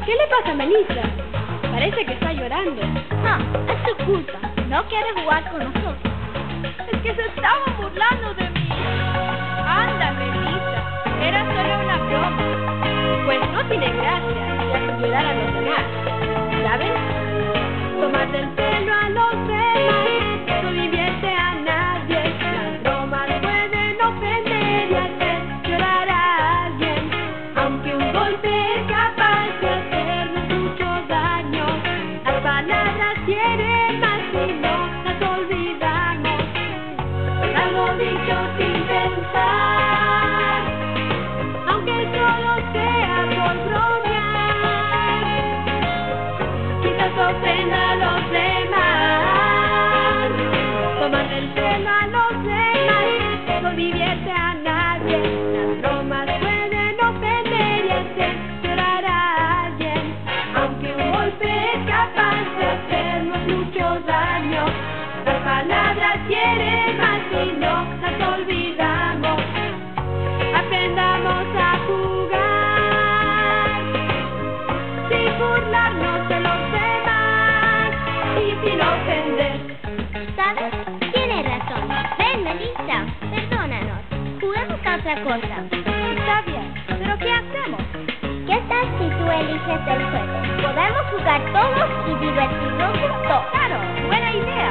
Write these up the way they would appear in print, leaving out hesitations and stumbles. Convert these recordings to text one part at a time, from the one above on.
¿Qué le pasa a Melissa? Parece que está llorando. No, es tu culpa. No quiere jugar con nosotros. Es que se estaban burlando de mí. Anda, Melissa, era solo una broma. Pues no tiene gracia y hace ayudar a los demás. ¿Saben? Tomar del pelo a los demás no divierte a nadie. Las bromas pueden ofender y hacer llorar a alguien. Aunque un golpe es capaz de hacernos mucho daño, las palabras quieren más y no las olvidamos. Algo dicho sin pensar, aunque solo sea por bromear, quizás ofenda a los demás. Tomar el pelo a los demás no divierte a nadie. Las bromas pueden ofender y hacer llorar a alguien. Aunque un golpe es capaz de hacernos mucho daño, las palabras quieren más y no las olvidamos. Aprendamos a jugar sin burlarnos de los demás y sin ofender. ¿Sabes? Tienes razón. Ven, Melissa, perdónanos. Juguemos a otra cosa. Está bien, pero ¿qué hacemos? ¿Qué tal si tú eliges el juego? Podemos jugar todos y divertirnos juntos. Claro, buena idea.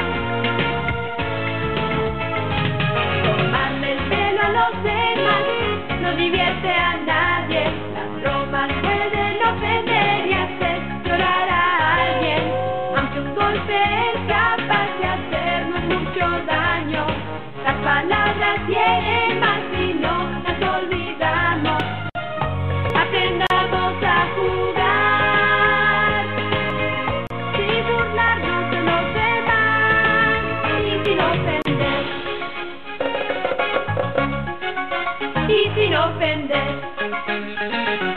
Tomarle el pelo a los demás no divierte a nadie. Las bromas pueden ofender y hacer llorar a alguien. Aunque un golpe es capaz de hacernos mucho daño, las palabras quieren más y no las olvidamos. Aprendamos a jugar sin burlarnos de los demás y sin ofender. Y sin ofender.